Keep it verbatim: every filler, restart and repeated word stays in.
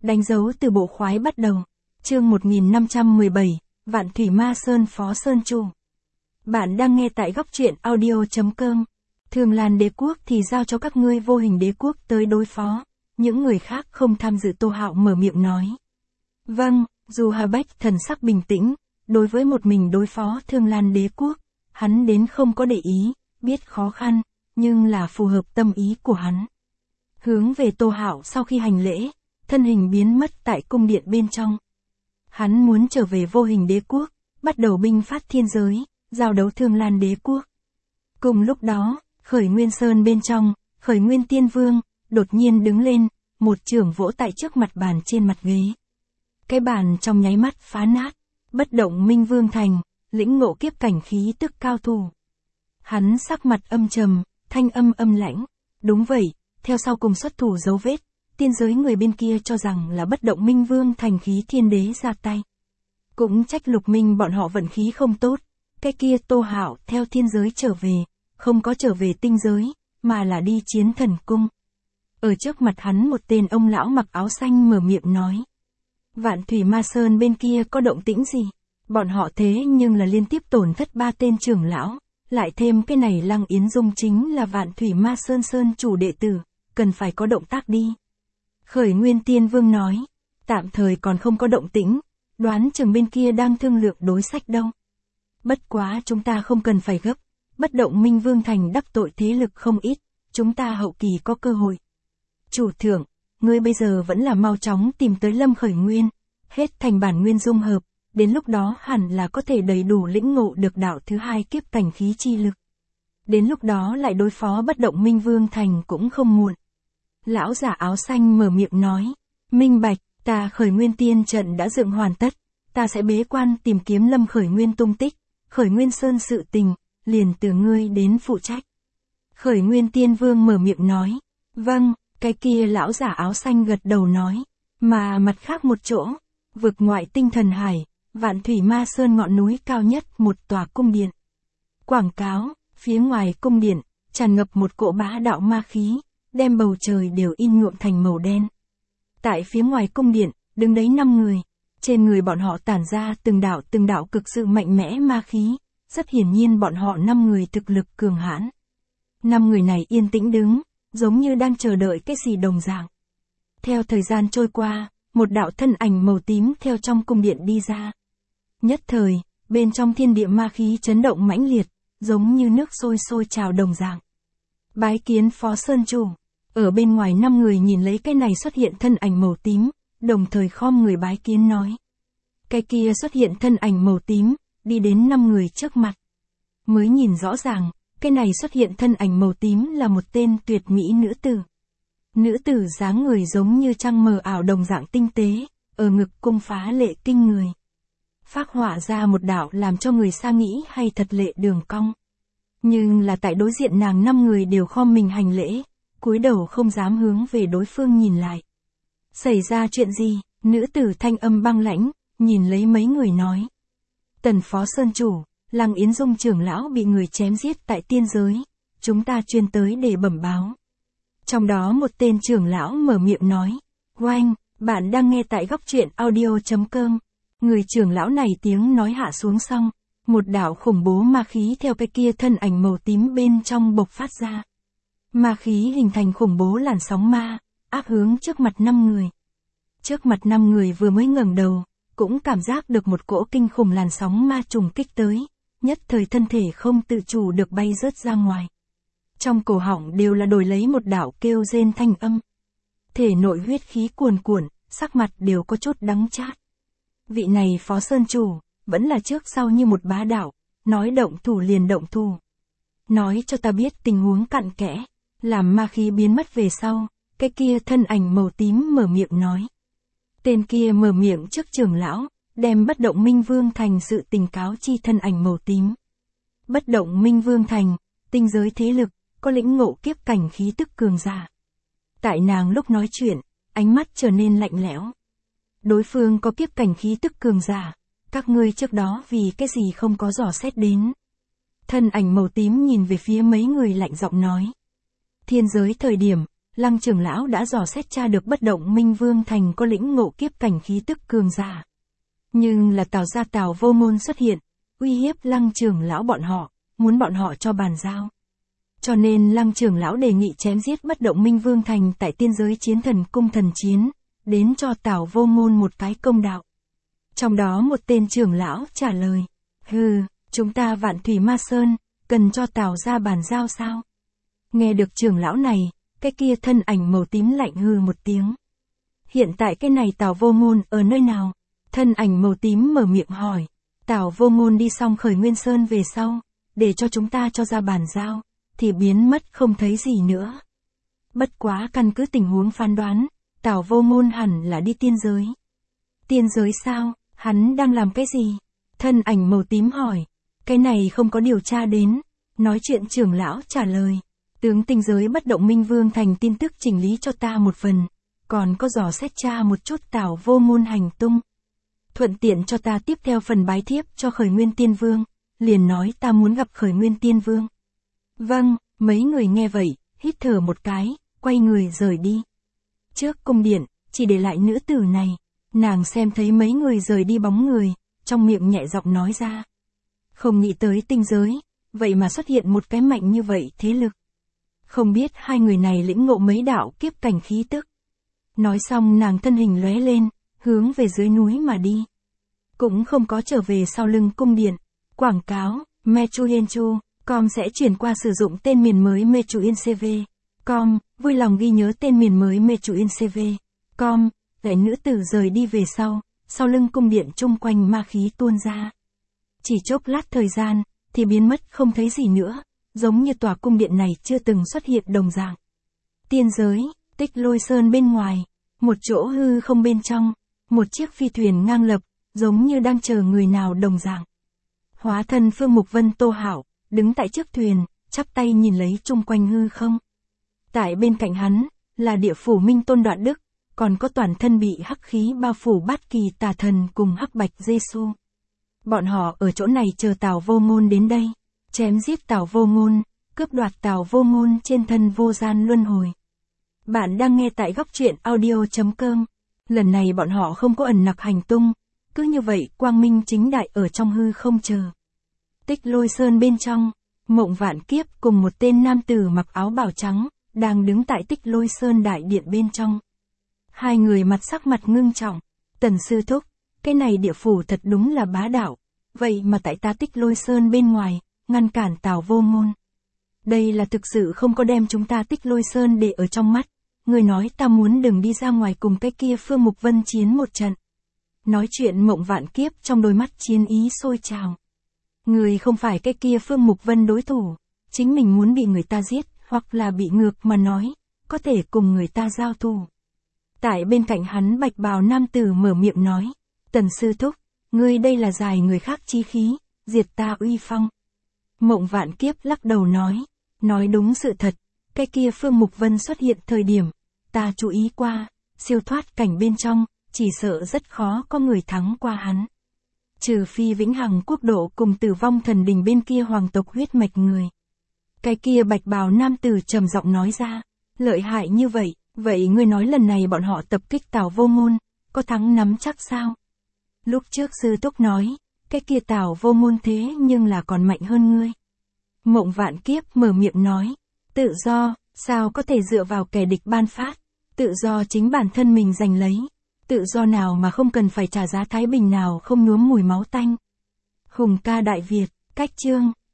Đánh dấu từ bộ khoái bắt đầu. Chương một nghìn năm trăm mười bảy, Vạn Thủy Ma Sơn Phó Sơn Chủ. Bạn đang nghe tại góc truyện audio chấm com. Thường Lan đế quốc thì giao cho các ngươi vô hình đế quốc tới đối phó. Những người khác không tham dự. Tô Hạo mở miệng nói. Vâng, dù Hà Bách thần sắc bình tĩnh, đối với một mình đối phó Thương Lan đế quốc, hắn đến không có để ý, biết khó khăn, nhưng là phù hợp tâm ý của hắn. Hướng về Tô Hạo sau khi hành lễ, thân hình biến mất tại cung điện bên trong. Hắn muốn trở về vô hình đế quốc, bắt đầu binh phát thiên giới, giao đấu Thương Lan đế quốc. Cùng lúc đó, Khởi Nguyên Sơn bên trong, Khởi Nguyên Tiên Vương, đột nhiên đứng lên, một chưởng vỗ tại trước mặt bàn trên mặt ghế. Cái bàn trong nháy mắt phá nát, bất động Minh Vương thành, lĩnh ngộ kiếp cảnh khí tức cao thủ. Hắn sắc mặt âm trầm, thanh âm âm lãnh. Đúng vậy, theo sau cùng xuất thủ dấu vết, tiên giới người bên kia cho rằng là bất động Minh Vương thành khí thiên đế ra tay. Cũng trách Lục Minh bọn họ vận khí không tốt, cái kia Tô Hạo theo thiên giới trở về, không có trở về tinh giới, mà là đi chiến thần cung. Ở trước mặt hắn một tên ông lão mặc áo xanh mở miệng nói. Vạn Thủy Ma Sơn bên kia có động tĩnh gì? Bọn họ thế nhưng là liên tiếp tổn thất ba tên trưởng lão, lại thêm cái này Lăng Yến Dung chính là Vạn Thủy Ma Sơn Sơn chủ đệ tử, cần phải có động tác đi. Khởi Nguyên Tiên Vương nói, tạm thời còn không có động tĩnh, đoán chừng bên kia đang thương lượng đối sách đâu. Bất quá chúng ta không cần phải gấp, bất động Minh Vương thành đắc tội thế lực không ít, chúng ta hậu kỳ có cơ hội. Chủ thượng, ngươi bây giờ vẫn là mau chóng tìm tới Lâm Khởi Nguyên, hết thành bản nguyên dung hợp, đến lúc đó hẳn là có thể đầy đủ lĩnh ngộ được đạo thứ hai kiếp cảnh khí chi lực. Đến lúc đó lại đối phó bất động Minh Vương thành cũng không muộn. Lão giả áo xanh mở miệng nói, minh bạch, ta Khởi Nguyên Tiên trận đã dựng hoàn tất, ta sẽ bế quan tìm kiếm Lâm Khởi Nguyên tung tích, Khởi Nguyên Sơn sự tình, liền từ ngươi đến phụ trách. Khởi Nguyên Tiên Vương mở miệng nói, vâng, cái kia lão giả áo xanh gật đầu nói, mà mặt khác một chỗ, vực ngoại tinh thần hải, Vạn Thủy Ma Sơn ngọn núi cao nhất một tòa cung điện. Quảng cáo, phía ngoài cung điện, tràn ngập một cỗ bá đạo ma khí, đem bầu trời đều in nhuộm thành màu đen. Tại phía ngoài cung điện, đứng đấy năm người, trên người bọn họ tản ra từng đạo từng đạo cực sự mạnh mẽ ma khí, rất hiển nhiên bọn họ năm người thực lực cường hãn. Năm người này yên tĩnh đứng, giống như đang chờ đợi cái gì đồng dạng. Theo thời gian trôi qua, một đạo thân ảnh màu tím theo trong cung điện đi ra. Nhất thời, bên trong thiên địa ma khí chấn động mãnh liệt, giống như nước sôi sôi trào đồng dạng. Bái kiến Phó Sơn Chủ. Ở bên ngoài năm người nhìn lấy cái này xuất hiện thân ảnh màu tím, đồng thời khom người bái kiến nói. Cái kia xuất hiện thân ảnh màu tím, đi đến năm người trước mặt. Mới nhìn rõ ràng, cái này xuất hiện thân ảnh màu tím là một tên tuyệt mỹ nữ tử. Nữ tử dáng người giống như trăng mờ ảo đồng dạng tinh tế, ở ngực cung phá lệ kinh người. Phác họa ra một đạo làm cho người xa nghĩ hay thật lệ đường cong. Nhưng là tại đối diện nàng năm người đều khom mình hành lễ, cúi đầu không dám hướng về đối phương nhìn lại. Xảy ra chuyện gì? Nữ tử thanh âm băng lãnh, nhìn lấy mấy người nói. Tần Phó Sơn Chủ, Lăng Yến Dung trưởng lão bị người chém giết tại tiên giới, chúng ta chuyên tới để bẩm báo. Trong đó một tên trưởng lão mở miệng nói, oanh, bạn đang nghe tại góc truyện audio chấm com. Người trưởng lão này tiếng nói hạ xuống xong, một đạo khủng bố ma khí theo cái kia thân ảnh màu tím bên trong bộc phát ra. Ma khí hình thành khủng bố làn sóng ma, áp hướng trước mặt năm người. Trước mặt năm người vừa mới ngẩng đầu, cũng cảm giác được một cỗ kinh khủng làn sóng ma trùng kích tới, nhất thời thân thể không tự chủ được bay rớt ra ngoài. Trong cổ họng đều là đổi lấy một đạo kêu rên thanh âm. Thể nội huyết khí cuồn cuộn, sắc mặt đều có chút đắng chát. Vị này Phó Sơn Chủ, vẫn là trước sau như một bá đạo, nói động thủ liền động thủ. Nói cho ta biết tình huống cặn kẽ, làm ma khí biến mất về sau, cái kia thân ảnh màu tím mở miệng nói. Tên kia mở miệng trước trưởng lão, đem bất động Minh Vương thành sự tình cáo chi thân ảnh màu tím. Bất động Minh Vương thành, tinh giới thế lực, có lĩnh ngộ kiếp cảnh khí tức cường giả. Tại nàng lúc nói chuyện, ánh mắt trở nên lạnh lẽo. Đối phương có kiếp cảnh khí tức cường giả, các ngươi trước đó vì cái gì không có dò xét đến. Thân ảnh màu tím nhìn về phía mấy người lạnh giọng nói. Thiên giới thời điểm, Lăng trưởng lão đã dò xét tra được bất động minh vương thành có lĩnh ngộ kiếp cảnh khí tức cường giả. Nhưng là Tào gia Tào Vô Ngôn xuất hiện, uy hiếp Lăng trưởng lão bọn họ, muốn bọn họ cho bàn giao. Cho nên Lăng trưởng lão đề nghị chém giết bất động minh vương thành tại tiên giới chiến thần cung thần chiến, đến cho Tào Vô Ngôn một cái công đạo. Trong đó một tên trưởng lão trả lời, hừ, chúng ta Vạn Thủy Ma Sơn, cần cho Tào gia bàn giao sao? Nghe được trưởng lão này, cái kia thân ảnh màu tím lạnh hừ một tiếng. Hiện tại cái này Tào Vô Ngôn ở nơi nào? Thân ảnh màu tím mở miệng hỏi. Tào Vô Ngôn đi xong Khởi Nguyên Sơn về sau, để cho chúng ta cho ra bàn giao, thì biến mất không thấy gì nữa. Bất quá căn cứ tình huống phán đoán, Tào Vô Ngôn hẳn là đi tiên giới. Tiên giới sao? Hắn đang làm cái gì? Thân ảnh màu tím hỏi. Cái này không có điều tra đến. Nói chuyện trưởng lão trả lời. Tướng tinh giới bất động minh vương thành tin tức chỉnh lý cho ta một phần. Còn có dò xét tra một chút Tào Vô Ngôn hành tung. Thuận tiện cho ta tiếp theo phần bái thiếp cho Khởi Nguyên Tiên Vương. Liền nói ta muốn gặp Khởi Nguyên Tiên Vương. Vâng, mấy người nghe vậy, hít thở một cái, quay người rời đi. Trước cung điện, chỉ để lại nữ tử này. Nàng xem thấy mấy người rời đi bóng người, trong miệng nhẹ giọng nói ra. Không nghĩ tới tinh giới, vậy mà xuất hiện một cái mạnh như vậy thế lực. Không biết hai người này lĩnh ngộ mấy đạo kiếp cảnh khí tức. Nói xong nàng thân hình lóe lên, hướng về dưới núi mà đi. Cũng không có trở về sau lưng cung điện. Quảng cáo, Mechuyenchu, com sẽ chuyển qua sử dụng tên miền mới Mechuyencv. Com, vui lòng ghi nhớ tên miền mới Mechuyencv. Com, lại nữ tử rời đi về sau, sau lưng cung điện chung quanh ma khí tuôn ra. Chỉ chốc lát thời gian, thì biến mất không thấy gì nữa, giống như tòa cung điện này chưa từng xuất hiện đồng dạng. Tiên giới, Tích Lôi Sơn bên ngoài, một chỗ hư không bên trong, một chiếc phi thuyền ngang lập, giống như đang chờ người nào đồng dạng. Hóa thân Phương Mục Vân Tô Hạo, đứng tại trước thuyền, chắp tay nhìn lấy chung quanh hư không. Tại bên cạnh hắn, là địa phủ Minh Tôn Đoạn Đức, còn có toàn thân bị hắc khí bao phủ Bát Kỳ Tà Thần cùng Hắc Bạch Giê-xu. Bọn họ ở chỗ này chờ Tào Vô Ngôn đến đây, chém giết Tào Vô Ngôn, cướp đoạt Tào Vô Ngôn trên thân vô gian luân hồi. Bạn đang nghe tại góc truyện audio chấm com. Lần này bọn họ không có ẩn nặc hành tung, cứ như vậy quang minh chính đại ở trong hư không chờ. Tích Lôi Sơn bên trong, Mộng Vạn Kiếp cùng một tên nam tử mặc áo bào trắng, đang đứng tại Tích Lôi Sơn đại điện bên trong. Hai người mặt sắc mặt ngưng trọng. Tần sư thúc, cái này địa phủ thật đúng là bá đạo. Vậy mà tại ta Tích Lôi Sơn bên ngoài, ngăn cản Tào Vô Ngôn. Đây là thực sự không có đem chúng ta Tích Lôi Sơn để ở trong mắt. Người nói ta muốn đừng đi ra ngoài cùng cái kia Phương Mục Vân chiến một trận. Nói chuyện Mộng Vạn Kiếp trong đôi mắt chiến ý sôi trào. Người không phải cái kia Phương Mục Vân đối thủ. Chính mình muốn bị người ta giết, hoặc là bị ngược mà nói, có thể cùng người ta giao thủ. Tại bên cạnh hắn bạch bào nam tử mở miệng nói. Tần sư thúc, ngươi đây là giải người khác chi khí, diệt ta uy phong. Mộng Vạn Kiếp lắc đầu nói. Nói đúng sự thật, cái kia Phương Mục Vân xuất hiện thời điểm, ta chú ý qua, siêu thoát cảnh bên trong, chỉ sợ rất khó có người thắng qua hắn. Trừ phi Vĩnh Hằng Quốc độ cùng Tử Vong Thần Đình bên kia hoàng tộc huyết mạch người. Cái kia bạch bào nam tử trầm giọng nói ra. Lợi hại như vậy, vậy ngươi nói lần này bọn họ tập kích Tào Vô Ngôn, có thắng nắm chắc sao? Lúc trước sư túc nói, cái kia Tào Vô Ngôn thế nhưng là còn mạnh hơn ngươi. Mộng Vạn Kiếp mở miệng nói. Tự do, sao có thể dựa vào kẻ địch ban phát? Tự do chính bản thân mình giành lấy. Tự do nào mà không cần phải trả giá thái bình nào không nhuốm mùi máu tanh. Hùng ca Đại Việt, cách chương,